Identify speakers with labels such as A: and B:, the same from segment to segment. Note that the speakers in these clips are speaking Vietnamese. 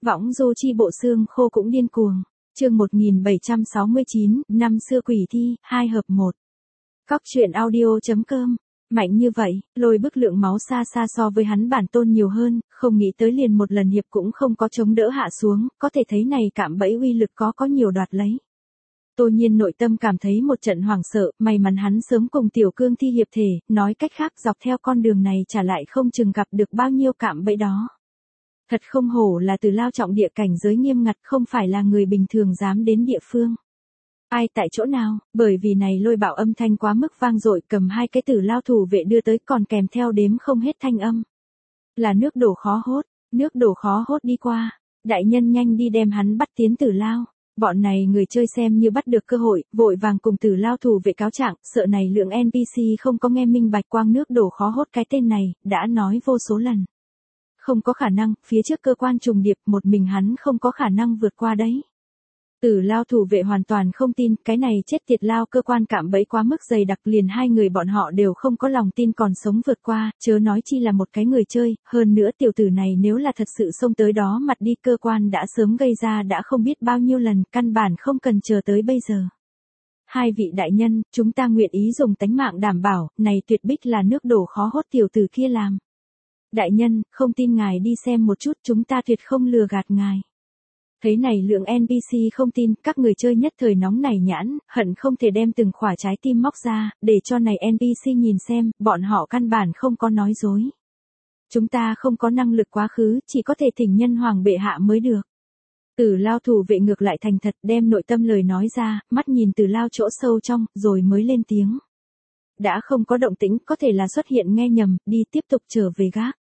A: Võng du chi bộ xương khô cũng điên cuồng. Chương 1769, năm xưa quỷ thi, 2 hợp 1. Cóc truyện audio.com. Mạnh như vậy, lôi bức lượng máu xa xa so với hắn bản tôn nhiều hơn, không nghĩ tới liền một lần hiệp cũng không có chống đỡ hạ xuống, có thể thấy này cạm bẫy uy lực có nhiều đoạt lấy. Tô Nhiên nội tâm cảm thấy một trận hoảng sợ, may mắn hắn sớm cùng tiểu cương thi hiệp thể, nói cách khác dọc theo con đường này trả lại không chừng gặp được bao nhiêu cạm bẫy đó. Thật không hổ là Từ Lao trọng địa cảnh giới nghiêm ngặt, không phải là người bình thường dám đến địa phương. Ai tại chỗ nào, bởi vì này lôi bạo âm thanh quá mức vang dội, cầm 2 cái Tử Lao thủ vệ đưa tới còn kèm theo đếm không hết thanh âm. Là nước đổ khó hốt đi qua, đại nhân nhanh đi đem hắn bắt tiến Tử Lao. Bọn này người chơi xem như bắt được cơ hội, vội vàng cùng Tử Lao thủ vệ cáo trạng, sợ này lượng NPC không có nghe minh bạch quang nước đổ khó hốt cái tên này, đã nói vô số lần. Không có khả năng, phía trước cơ quan trùng điệp, một mình hắn không có khả năng vượt qua đấy. Tử Lao thủ vệ hoàn toàn không tin, cái này chết tiệt lao cơ quan cạm bẫy quá mức dày đặc, liền 2 người bọn họ đều không có lòng tin còn sống vượt qua, chớ nói chi là một cái người chơi, hơn nữa tiểu tử này nếu là thật sự xông tới đó mặt đi, cơ quan đã sớm gây ra đã không biết bao nhiêu lần, căn bản không cần chờ tới bây giờ. 2 vị đại nhân, chúng ta nguyện ý dùng tánh mạng đảm bảo, này tuyệt bích là nước đổ khó hốt tiểu tử kia làm. Đại nhân, không tin ngài đi xem một chút, chúng ta tuyệt không lừa gạt ngài. Thấy này lượng NPC không tin, các người chơi nhất thời nóng nảy nhãn, hận không thể đem từng khỏa trái tim móc ra, để cho này NPC nhìn xem, bọn họ căn bản không có nói dối. Chúng ta không có năng lực quá khứ, chỉ có thể thỉnh nhân hoàng bệ hạ mới được. Tử Lao thủ vệ ngược lại thành thật, đem nội tâm lời nói ra, mắt nhìn Tử Lao chỗ sâu trong, rồi mới lên tiếng. Đã không có động tĩnh, có thể là xuất hiện nghe nhầm, đi tiếp tục trở về gác.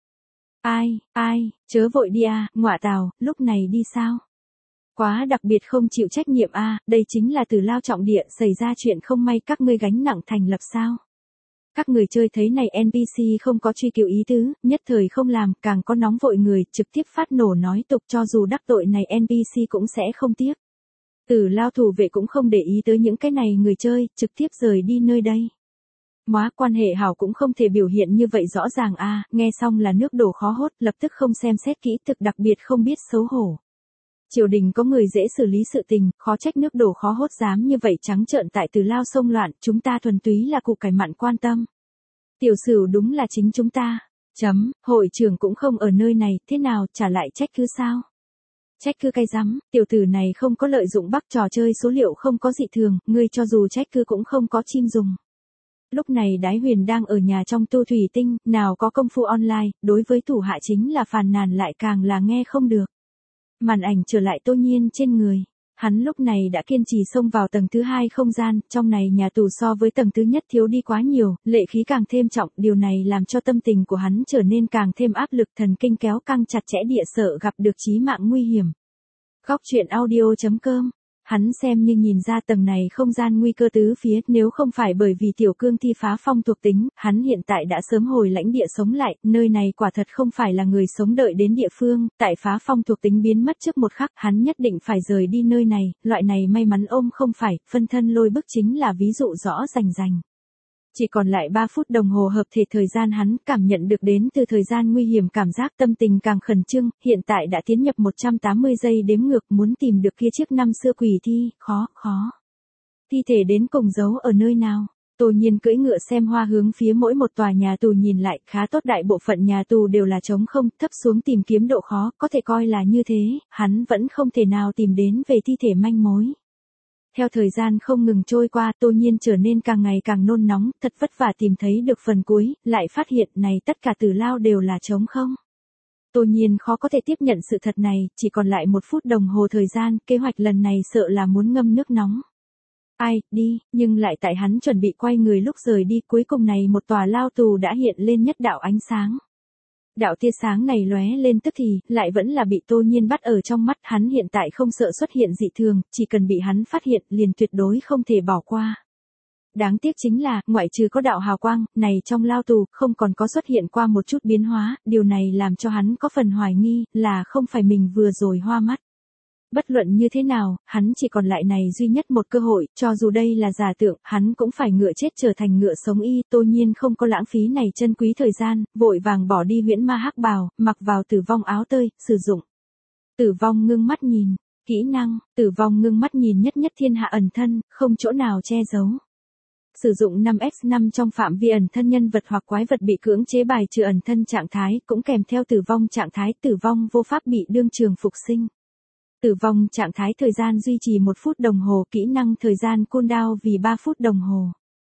A: Ai, chớ vội đi à, ngọa tào, lúc này đi sao? Quá đặc biệt không chịu trách nhiệm à, đây chính là Từ Lao trọng địa, xảy ra chuyện không may các ngươi gánh nặng thành lập sao? Các người chơi thấy này NPC không có truy cứu ý tứ, nhất thời không làm, càng có nóng vội người, trực tiếp phát nổ nói tục, cho dù đắc tội này NPC cũng sẽ không tiếc. Tử Lao thủ vệ cũng không để ý tới những cái này người chơi, trực tiếp rời đi nơi đây. Móa quan hệ hảo cũng không thể biểu hiện như vậy rõ ràng à, nghe xong là nước đổ khó hốt, lập tức không xem xét kỹ, thực đặc biệt không biết xấu hổ. Triều đình có người dễ xử lý sự tình, khó trách nước đổ khó hốt dám như vậy trắng trợn tại Từ Lao sông loạn, chúng ta thuần túy là củ cải mặn quan tâm. Tiểu sử đúng là chính chúng ta. Hội trưởng cũng không ở nơi này, thế nào, trả lại trách cứ sao? Trách cứ cay rắm, tiểu tử này không có lợi dụng bắc trò chơi số liệu không có dị thường, ngươi cho dù trách cứ cũng không có chim dùng. Lúc này Đái Huyền đang ở nhà trong tu thủy tinh, nào có công phu online, đối với thủ hạ chính là phàn nàn lại càng là nghe không được. Màn ảnh trở lại Tô Nhiên trên người. Hắn lúc này đã kiên trì xông vào tầng thứ 2 không gian, trong này nhà tù so với tầng thứ nhất thiếu đi quá nhiều, lệ khí càng thêm trọng, điều này làm cho tâm tình của hắn trở nên càng thêm áp lực, thần kinh kéo căng chặt chẽ, địa sợ gặp được chí mạng nguy hiểm. Cóc truyện audio.com. Hắn xem như nhìn ra tầng này không gian nguy cơ tứ phía, nếu không phải bởi vì tiểu cương thi phá phong thuộc tính, hắn hiện tại đã sớm hồi lãnh địa sống lại, nơi này quả thật không phải là người sống đợi đến địa phương, tại phá phong thuộc tính biến mất trước một khắc, hắn nhất định phải rời đi nơi này, loại này may mắn ôm không phải, phân thân lôi bức chính là ví dụ rõ rành. Chỉ còn lại 3 phút đồng hồ hợp thể thời gian, hắn cảm nhận được đến từ thời gian nguy hiểm, cảm giác tâm tình càng khẩn trương, hiện tại đã tiến nhập 180 giây đếm ngược, muốn tìm được kia chiếc năm xưa quỷ thi, khó. Thi thể đến cùng giấu ở nơi nào? Tô Nhiên cưỡi ngựa xem hoa hướng phía mỗi một tòa nhà tù nhìn lại, khá tốt, đại bộ phận nhà tù đều là trống không, thấp xuống tìm kiếm độ khó, có thể coi là như thế, hắn vẫn không thể nào tìm đến về thi thể manh mối. Theo thời gian không ngừng trôi qua, Tô Nhiên trở nên càng ngày càng nôn nóng, thật vất vả tìm thấy được phần cuối, lại phát hiện này tất cả Tử Lao đều là trống không. Tô Nhiên khó có thể tiếp nhận sự thật này, chỉ còn lại 1 phút đồng hồ thời gian, kế hoạch lần này sợ là muốn ngâm nước nóng. Đi, nhưng lại tại hắn chuẩn bị quay người lúc rời đi, cuối cùng này một tòa lao tù đã hiện lên nhất đạo ánh sáng. Đạo tia sáng này lóe lên tức thì, lại vẫn là bị Tô Nhiên bắt ở trong mắt, hắn hiện tại không sợ xuất hiện dị thường, chỉ cần bị hắn phát hiện, liền tuyệt đối không thể bỏ qua. Đáng tiếc chính là, ngoại trừ có đạo hào quang, này trong lao tù, không còn có xuất hiện qua một chút biến hóa, điều này làm cho hắn có phần hoài nghi, là không phải mình vừa rồi hoa mắt. Bất luận như thế nào, hắn chỉ còn lại này duy nhất một cơ hội, cho dù đây là giả tượng, hắn cũng phải ngựa chết trở thành ngựa sống y. Tô Nhiên không có lãng phí này chân quý thời gian, vội vàng bỏ đi huyễn ma hắc bào, mặc vào tử vong áo tơi, sử dụng Tử vong ngưng mắt nhìn. Kỹ năng, tử vong ngưng mắt nhìn nhất nhất thiên hạ ẩn thân, không chỗ nào che giấu. Sử dụng 5x5 trong phạm vi ẩn thân nhân vật hoặc quái vật bị cưỡng chế bài trừ ẩn thân trạng thái, cũng kèm theo tử vong trạng thái, tử vong vô pháp bị đương trường phục sinh. Tử vong trạng thái thời gian duy trì 1 phút đồng hồ, kỹ năng thời gian cooldown vì 3 phút đồng hồ.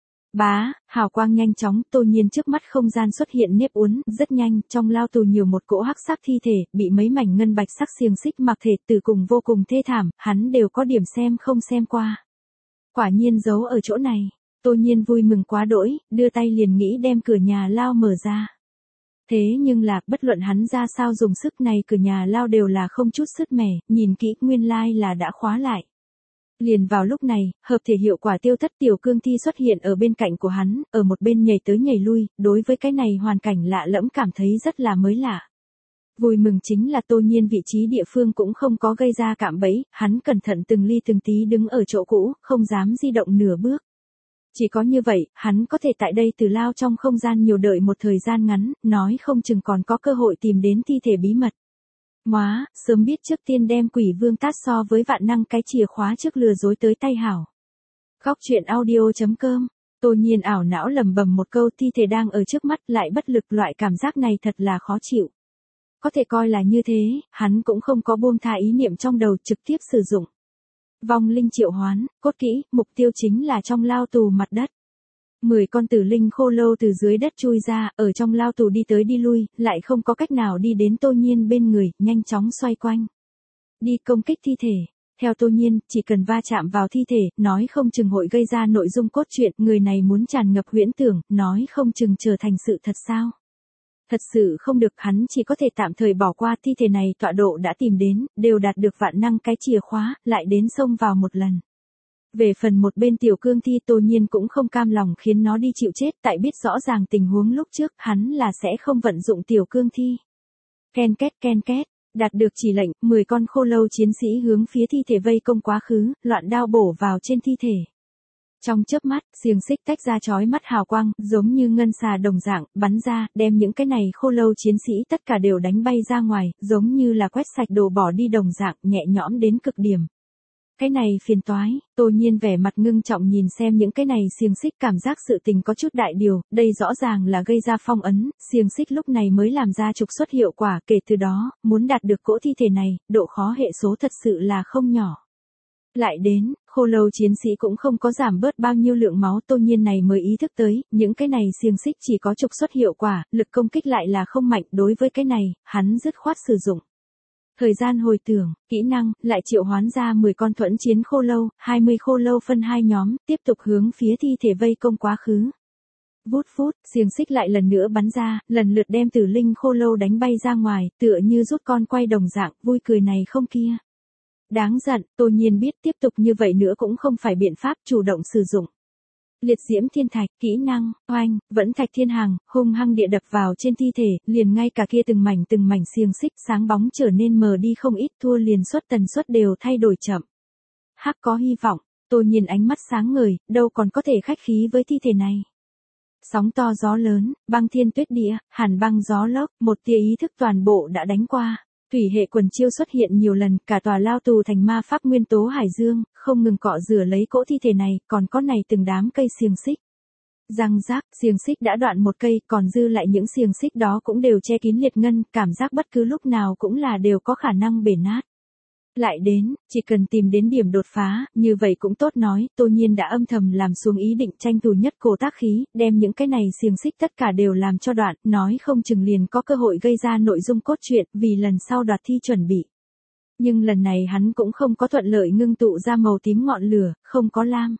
A: Bá, hào quang nhanh chóng, Tô Nhiên trước mắt không gian xuất hiện nếp uốn, rất nhanh, trong lao tù nhiều một cỗ hắc sắc thi thể, bị mấy mảnh ngân bạch sắc xiềng xích mặc thể từ cùng vô cùng thê thảm, hắn đều có điểm xem không xem qua. Quả nhiên giấu ở chỗ này, Tô Nhiên vui mừng quá đỗi, đưa tay liền nghĩ đem cửa nhà lao mở ra. Thế nhưng là, bất luận hắn ra sao dùng sức này cửa nhà lao đều là không chút sứt mẻ, nhìn kỹ nguyên lai là đã khóa lại. Liền vào lúc này, hợp thể hiệu quả tiêu thất tiểu cương thi xuất hiện ở bên cạnh của hắn, ở một bên nhảy tới nhảy lui, đối với cái này hoàn cảnh lạ lẫm cảm thấy rất là mới lạ. Vui mừng chính là Tô Nhiên vị trí địa phương cũng không có gây ra cạm bẫy, hắn cẩn thận từng ly từng tí đứng ở chỗ cũ, không dám di động nửa bước. Chỉ có như vậy, hắn có thể tại đây từ lao trong không gian nhiều đợi một thời gian ngắn, nói không chừng còn có cơ hội tìm đến thi thể bí mật. Móa, sớm biết trước tiên đem quỷ vương tát so với vạn năng cái chìa khóa trước lừa dối tới tay hảo. Góc truyện audio.com, Tô Nhiên ảo não lầm bầm một câu, thi thể đang ở trước mắt lại bất lực, loại cảm giác này thật là khó chịu. Có thể coi là như thế, hắn cũng không có buông tha ý niệm trong đầu, trực tiếp sử dụng. Vong linh triệu hoán, cốt kỹ, mục tiêu chính là trong lao tù mặt đất. 10 con tử linh khô lâu từ dưới đất chui ra, ở trong lao tù đi tới đi lui, lại không có cách nào đi đến Tô Nhiên bên người, nhanh chóng xoay quanh. Đi công kích thi thể. Theo Tô Nhiên, chỉ cần va chạm vào thi thể, nói không chừng hội gây ra nội dung cốt truyện, người này muốn tràn ngập huyễn tưởng, nói không chừng trở thành sự thật sao. Thật sự không được, hắn chỉ có thể tạm thời bỏ qua, thi thể này tọa độ đã tìm đến, đều đạt được vạn năng cái chìa khóa, lại đến xông vào một lần. Về phần một bên tiểu cương thi, Tô Nhiên cũng không cam lòng khiến nó đi chịu chết, tại biết rõ ràng tình huống lúc trước, hắn là sẽ không vận dụng tiểu cương thi. Ken két, đạt được chỉ lệnh, 10 con khô lâu chiến sĩ hướng phía thi thể vây công quá khứ, loạn đao bổ vào trên thi thể. Trong chớp mắt, xiềng xích tách ra chói mắt hào quang, giống như ngân xà đồng dạng, bắn ra, đem những cái này khô lâu chiến sĩ tất cả đều đánh bay ra ngoài, giống như là quét sạch đồ bỏ đi đồng dạng, nhẹ nhõm đến cực điểm. Cái này phiền toái, Tô Nhiên vẻ mặt ngưng trọng nhìn xem những cái này xiềng xích, cảm giác sự tình có chút đại điều, đây rõ ràng là gây ra phong ấn, xiềng xích lúc này mới làm ra trục xuất hiệu quả, kể từ đó, muốn đạt được cỗ thi thể này, độ khó hệ số thật sự là không nhỏ. Lại đến, khô lâu chiến sĩ cũng không có giảm bớt bao nhiêu lượng máu, Tô Nhiên này mới ý thức tới, những cái này xiềng xích chỉ có trục xuất hiệu quả, lực công kích lại là không mạnh, đối với cái này, hắn dứt khoát sử dụng. Thời gian hồi tưởng, kỹ năng, lại triệu hoán ra 10 con thuẫn chiến khô lâu, 20 khô lâu phân 2 nhóm, tiếp tục hướng phía thi thể vây công quá khứ. Vút phút, xiềng xích lại lần nữa bắn ra, lần lượt đem tử linh khô lâu đánh bay ra ngoài, tựa như rút con quay đồng dạng, vui cười này không kia. Đáng giận, Tô Nhiên biết tiếp tục như vậy nữa cũng không phải biện pháp, chủ động sử dụng. Liệt diễm thiên thạch, kỹ năng, oanh, vẫn thạch thiên hàng, hung hăng địa đập vào trên thi thể, liền ngay cả kia từng mảnh xiềng xích sáng bóng trở nên mờ đi không ít, thua liền suất tần suất đều thay đổi chậm. Hắc có hy vọng, Tô Nhiên ánh mắt sáng ngời, đâu còn có thể khách khí với thi thể này. Sóng to gió lớn, băng thiên tuyết địa, hàn băng gió lốc, một tia ý thức toàn bộ đã đánh qua. Thủy hệ quần chiêu xuất hiện nhiều lần, cả tòa lao tù thành ma pháp nguyên tố hải dương, không ngừng cọ rửa lấy cỗ thi thể này, còn có này từng đám cây xiềng xích. Răng rác, xiềng xích đã đoạn một cây, còn dư lại những xiềng xích đó cũng đều che kín liệt ngân, cảm giác bất cứ lúc nào cũng là đều có khả năng bể nát. Lại đến, chỉ cần tìm đến điểm đột phá, như vậy cũng tốt nói, Tô Nhiên đã âm thầm làm xuống ý định tranh thủ nhất cổ tác khí, đem những cái này xiềng xích tất cả đều làm cho đoạn, nói không chừng liền có cơ hội gây ra nội dung cốt truyện, vì lần sau đoạt thi chuẩn bị. Nhưng lần này hắn cũng không có thuận lợi ngưng tụ ra màu tím ngọn lửa, không có lam.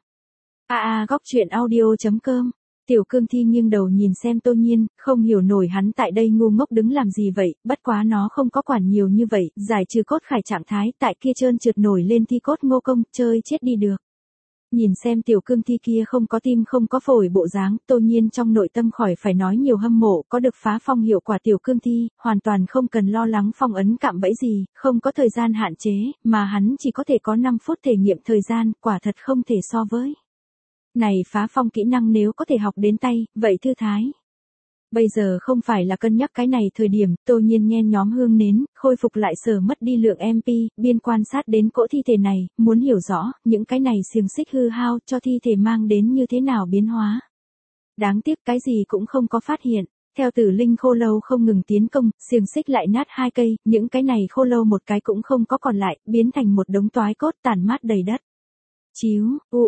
A: Góc truyện audio.com. Tiểu cương thi nghiêng đầu nhìn xem Tô Nhiên, không hiểu nổi hắn tại đây ngu ngốc đứng làm gì vậy, bất quá nó không có quản nhiều như vậy, giải trừ cốt khải trạng thái, tại kia trơn trượt nổi lên thi cốt ngô công, chơi chết đi được. Nhìn xem tiểu cương thi kia không có tim không có phổi bộ dáng, Tô Nhiên trong nội tâm khỏi phải nói nhiều hâm mộ, có được phá phong hiệu quả tiểu cương thi, hoàn toàn không cần lo lắng phong ấn cạm bẫy gì, không có thời gian hạn chế, mà hắn chỉ có thể có 5 phút thể nghiệm thời gian, quả thật không thể so với. Này phá phong kỹ năng nếu có thể học đến tay, vậy thư thái. Bây giờ không phải là cân nhắc cái này thời điểm, Tô Nhiên nhen nhóm hương nến, khôi phục lại sở mất đi lượng MP, biên quan sát đến cỗ thi thể này, muốn hiểu rõ, những cái này xiềng xích hư hao cho thi thể mang đến như thế nào biến hóa. Đáng tiếc cái gì cũng không có phát hiện. Theo Tử Linh khô lâu không ngừng tiến công, xiềng xích lại nát 2 cây, những cái này khô lâu một cái cũng không có còn lại, biến thành một đống toái cốt tàn mát đầy đất. Chíu,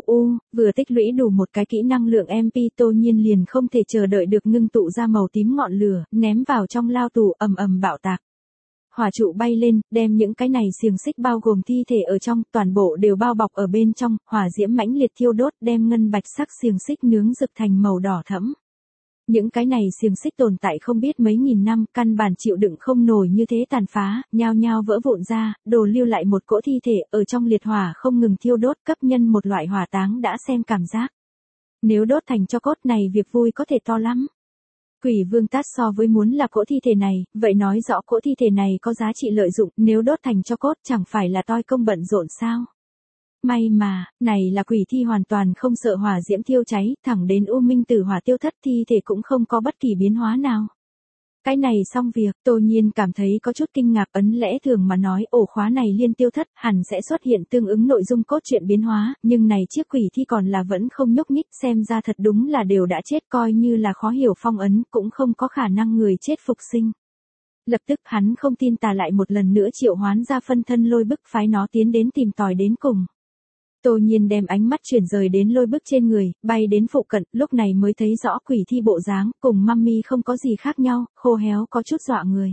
A: vừa tích lũy đủ một cái kỹ năng lượng MP, Tô Nhiên liền không thể chờ đợi được ngưng tụ ra màu tím ngọn lửa, ném vào trong lao tù ầm ầm bạo tạc. Hỏa trụ bay lên, đem những cái này xiềng xích bao gồm thi thể ở trong, toàn bộ đều bao bọc ở bên trong, hỏa diễm mãnh liệt thiêu đốt, đem ngân bạch sắc xiềng xích nướng rực thành màu đỏ thẫm. Những cái này xiềng xích tồn tại không biết mấy nghìn năm, căn bản chịu đựng không nổi như thế tàn phá, nhao nhao vỡ vụn ra, đồ lưu lại một cỗ thi thể ở trong liệt hỏa không ngừng thiêu đốt, cấp nhân một loại hỏa táng đã xem cảm giác. Nếu đốt thành tro cốt này việc vui có thể to lắm. Quỷ Vương Tát so với muốn là cỗ thi thể này, vậy nói rõ cỗ thi thể này có giá trị lợi dụng, nếu đốt thành tro cốt chẳng phải là toi công bận rộn sao. May mà, này là quỷ thi hoàn toàn không sợ hỏa diễm thiêu cháy, thẳng đến U Minh Tử hỏa tiêu thất thi thể cũng không có bất kỳ biến hóa nào. Cái này xong việc, Tô Nhiên cảm thấy có chút kinh ngạc, ấn lẽ thường mà nói ổ khóa này liên tiêu thất, hẳn sẽ xuất hiện tương ứng nội dung cốt truyện biến hóa, nhưng này chiếc quỷ thi còn là vẫn không nhúc nhích, xem ra thật đúng là đều đã chết, coi như là khó hiểu phong ấn, cũng không có khả năng người chết phục sinh. Lập tức hắn không tin tà lại một lần nữa triệu hoán ra phân thân Lôi Bức phái nó tiến đến tìm tòi đến cùng. Tô Nhiên đem ánh mắt chuyển rời đến Lôi Bức trên người, bay đến phụ cận, lúc này mới thấy rõ quỷ thi bộ dáng, cùng mummy không có gì khác nhau, khô héo có chút dọa người.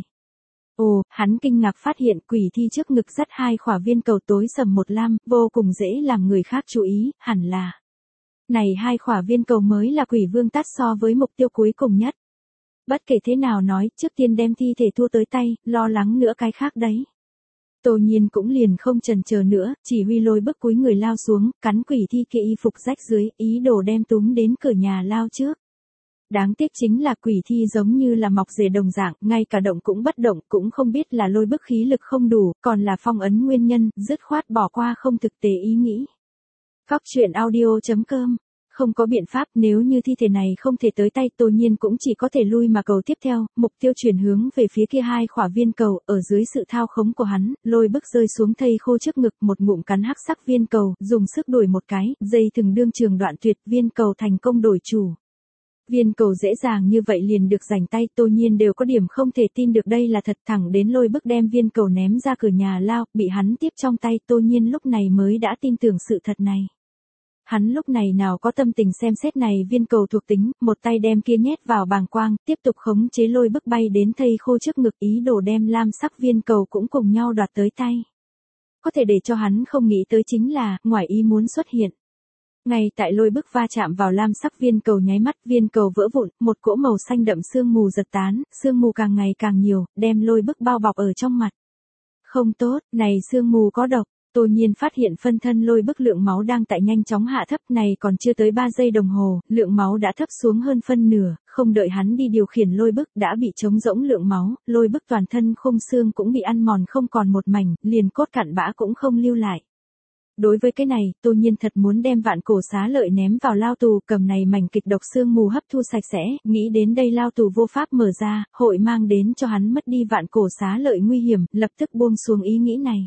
A: Ồ, hắn kinh ngạc phát hiện quỷ thi trước ngực dắt 2 khỏa viên cầu tối sầm một lam, vô cùng dễ làm người khác chú ý, hẳn là. Này 2 khỏa viên cầu mới là Quỷ Vương Tát so với mục tiêu cuối cùng nhất. Bất kể thế nào nói, trước tiên đem thi thể thua tới tay, lo lắng nữa cái khác đấy. Tô Nhiên cũng liền không chần chờ nữa, chỉ huy Lôi Bức cúi người lao xuống, cắn quỷ thi kia y phục rách dưới, ý đồ đem túm đến cửa nhà lao trước. Đáng tiếc chính là quỷ thi giống như là mọc rễ đồng dạng, ngay cả động cũng bất động, cũng không biết là Lôi Bức khí lực không đủ, còn là phong ấn nguyên nhân, dứt khoát bỏ qua không thực tế ý nghĩ. Cóc truyện audio.com. Không có biện pháp, nếu như thi thể này không thể tới tay, Tô Nhiên cũng chỉ có thể lui mà cầu tiếp theo, mục tiêu chuyển hướng về phía kia 2 khỏa viên cầu, ở dưới sự thao khống của hắn, Lôi Bức rơi xuống thây khô trước ngực, một ngụm cắn hắc sắc viên cầu, dùng sức đuổi một cái, dây thừng đương trường đoạn tuyệt, viên cầu thành công đổi chủ. Viên cầu dễ dàng như vậy liền được giành tay, Tô Nhiên đều có điểm không thể tin được đây là thật, thẳng đến Lôi Bức đem viên cầu ném ra cửa nhà lao, bị hắn tiếp trong tay, Tô Nhiên lúc này mới đã tin tưởng sự thật này. Hắn lúc này nào có tâm tình xem xét này viên cầu thuộc tính, một tay đem kia nhét vào bàng quang, tiếp tục khống chế Lôi Bức bay đến thây khô trước ngực, ý đồ đem lam sắc viên cầu cũng cùng nhau đoạt tới tay. Có thể để cho hắn không nghĩ tới chính là, ngoài ý muốn xuất hiện. Ngay tại Lôi Bức va chạm vào lam sắc viên cầu nháy mắt, viên cầu vỡ vụn, một cỗ màu xanh đậm sương mù giật tán, sương mù càng ngày càng nhiều, đem Lôi Bức bao bọc ở trong mặt. Không tốt, này sương mù có độc. Tô Nhiên phát hiện phân thân Lôi Bức lượng máu đang tại nhanh chóng hạ thấp, này còn chưa tới 3 giây đồng hồ, lượng máu đã thấp xuống hơn phân nửa, không đợi hắn đi điều khiển Lôi Bức đã bị trống rỗng lượng máu, Lôi Bức toàn thân khung xương cũng bị ăn mòn không còn một mảnh, liền cốt cặn bã cũng không lưu lại. Đối với cái này, Tô Nhiên thật muốn đem Vạn Cổ Xá Lợi ném vào lao tù, cầm này mảnh kịch độc xương mù hấp thu sạch sẽ, nghĩ đến đây lao tù vô pháp mở ra, hội mang đến cho hắn mất đi Vạn Cổ Xá Lợi nguy hiểm, lập tức buông xuống ý nghĩ này.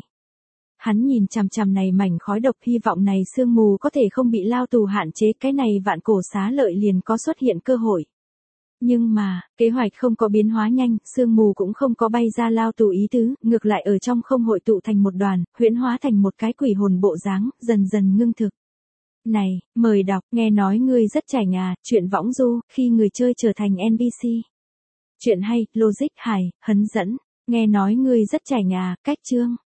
A: Hắn nhìn chằm chằm này mảnh khói độc, hy vọng này sương mù có thể không bị lao tù hạn chế, cái này Vạn Cổ Xá Lợi liền có xuất hiện cơ hội. Nhưng mà, kế hoạch không có biến hóa nhanh, sương mù cũng không có bay ra lao tù ý tứ, ngược lại ở trong không hội tụ thành một đoàn, huyễn hóa thành một cái quỷ hồn bộ dáng, dần dần ngưng thực. Này, mời đọc, nghe nói ngươi rất chảnh à, chuyện võng du, khi người chơi trở thành NPC. Chuyện hay, logic hài, hấn dẫn, nghe nói ngươi rất chảnh à, cách chương.